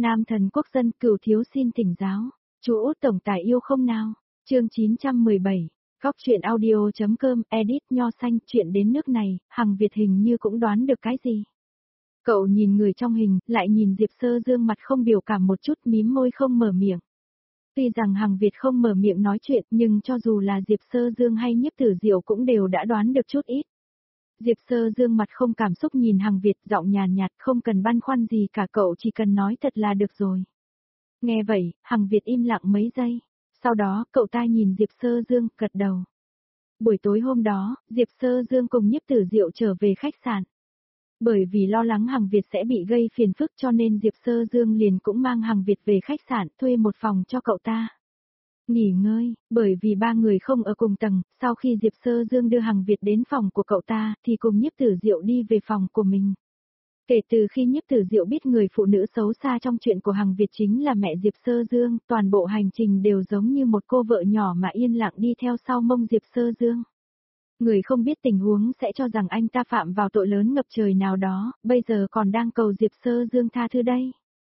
Nam thần quốc dân cửu thiếu xin thỉnh giáo. Chú Út tổng tài yêu không nào? Chương 917. Góc truyện audio.com edit nho xanh. Chuyện đến nước này, Hằng Việt hình như cũng đoán được cái gì. Cậu nhìn người trong hình, lại nhìn Diệp Sơ Dương mặt không biểu cảm một chút, mím môi không mở miệng. Tuy rằng Hằng Việt không mở miệng nói chuyện, nhưng cho dù là Diệp Sơ Dương hay Nhiếp Tử Diệu cũng đều đã đoán được chút ít. Diệp Sơ Dương mặt không cảm xúc nhìn Hằng Việt, giọng nhàn nhạt, không cần băn khoăn gì cả, cậu chỉ cần nói thật là được rồi. Nghe vậy, Hằng Việt im lặng mấy giây. Sau đó, cậu ta nhìn Diệp Sơ Dương, gật đầu. Buổi tối hôm đó, Diệp Sơ Dương cùng Nhiếp Tử Diệu trở về khách sạn. Bởi vì lo lắng Hằng Việt sẽ bị gây phiền phức cho nên Diệp Sơ Dương liền cũng mang Hằng Việt về khách sạn, thuê một phòng cho cậu ta. Nghỉ ngơi, bởi vì ba người không ở cùng tầng, sau khi Diệp Sơ Dương đưa Hằng Việt đến phòng của cậu ta, thì cùng Nhiếp Tử Diệu đi về phòng của mình. Kể từ khi Nhiếp Tử Diệu biết người phụ nữ xấu xa trong chuyện của Hằng Việt chính là mẹ Diệp Sơ Dương, toàn bộ hành trình đều giống như một cô vợ nhỏ mà yên lặng đi theo sau mông Diệp Sơ Dương. Người không biết tình huống sẽ cho rằng anh ta phạm vào tội lớn ngập trời nào đó, bây giờ còn đang cầu Diệp Sơ Dương tha thứ đây.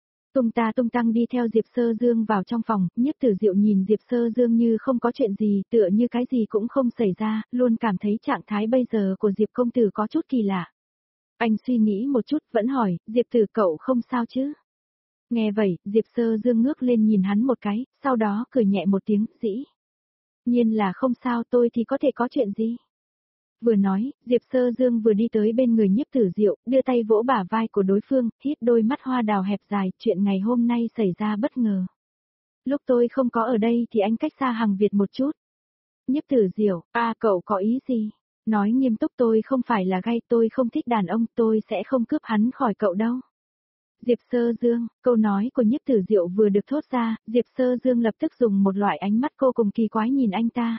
Tung tăng đi theo Diệp Sơ Dương vào trong phòng, Nhiếp Tử Diệu nhìn Diệp Sơ Dương như không có chuyện gì, tựa như cái gì cũng không xảy ra, luôn cảm thấy trạng thái bây giờ của Diệp công tử có chút kỳ lạ. Anh suy nghĩ một chút, vẫn hỏi, Diệp tử cậu không sao chứ? Nghe vậy, Diệp Sơ Dương ngước lên nhìn hắn một cái, sau đó cười nhẹ một tiếng, dĩ nhiên là không sao, tôi thì có thể có chuyện gì? Vừa nói, Diệp Sơ Dương vừa đi tới bên người Nhiếp Tử Diệu, đưa tay vỗ bả vai của đối phương, hít đôi mắt hoa đào hẹp dài, chuyện ngày hôm nay xảy ra bất ngờ. Lúc tôi không có ở đây thì anh cách xa Hằng Việt một chút. Nhiếp Tử Diệu, cậu có ý gì? Nói nghiêm túc, tôi không phải là gay, tôi không thích đàn ông, tôi sẽ không cướp hắn khỏi cậu đâu. Diệp Sơ Dương, câu nói của Nhiếp Tử Diệu vừa được thốt ra, Diệp Sơ Dương lập tức dùng một loại ánh mắt cô cùng kỳ quái nhìn anh ta.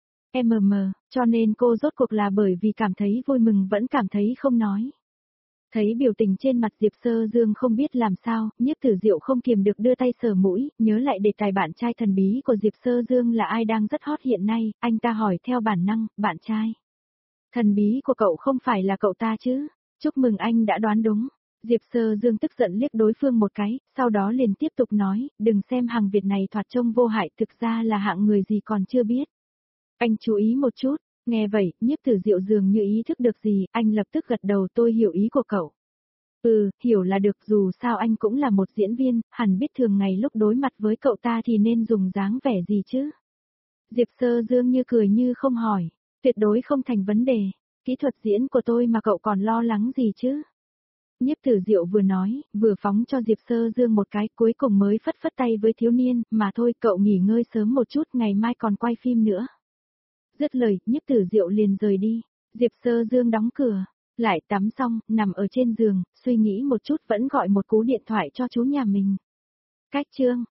Cho nên cô rốt cuộc là bởi vì cảm thấy vui mừng vẫn cảm thấy không nói. Thấy biểu tình trên mặt Diệp Sơ Dương không biết làm sao, Nhiếp Tử Diệu không kiềm được đưa tay sờ mũi, nhớ lại đề tài bạn trai thần bí của Diệp Sơ Dương là ai đang rất hot hiện nay, anh ta hỏi theo bản năng, bạn trai. Thần bí của cậu không phải là cậu ta chứ? Chúc mừng anh đã đoán đúng. Diệp Sơ Dương tức giận liếc đối phương một cái, sau đó liền tiếp tục nói, đừng xem Hằng Việt này thoạt trông vô hại, thực ra là hạng người gì còn chưa biết. Anh chú ý một chút, nghe vậy, Nhiếp Tử Diệu dường như ý thức được gì, anh lập tức gật đầu, tôi hiểu ý của cậu. Hiểu là được, dù sao anh cũng là một diễn viên, hẳn biết thường ngày lúc đối mặt với cậu ta thì nên dùng dáng vẻ gì chứ. Diệp Sơ Dương như cười như không hỏi, tuyệt đối không thành vấn đề, kỹ thuật diễn của tôi mà cậu còn lo lắng gì chứ. Nhiếp Tử Diệu vừa nói, vừa phóng cho Diệp Sơ Dương một cái, cuối cùng mới phất phất tay với thiếu niên, mà thôi cậu nghỉ ngơi sớm một chút, ngày mai còn quay phim nữa. Dứt lời, Nhiếp Tử Diệu liền rời đi. Diệp Sơ Dương đóng cửa, lại tắm xong, nằm ở trên giường, suy nghĩ một chút vẫn gọi một cú điện thoại cho chú nhà mình. Cách chương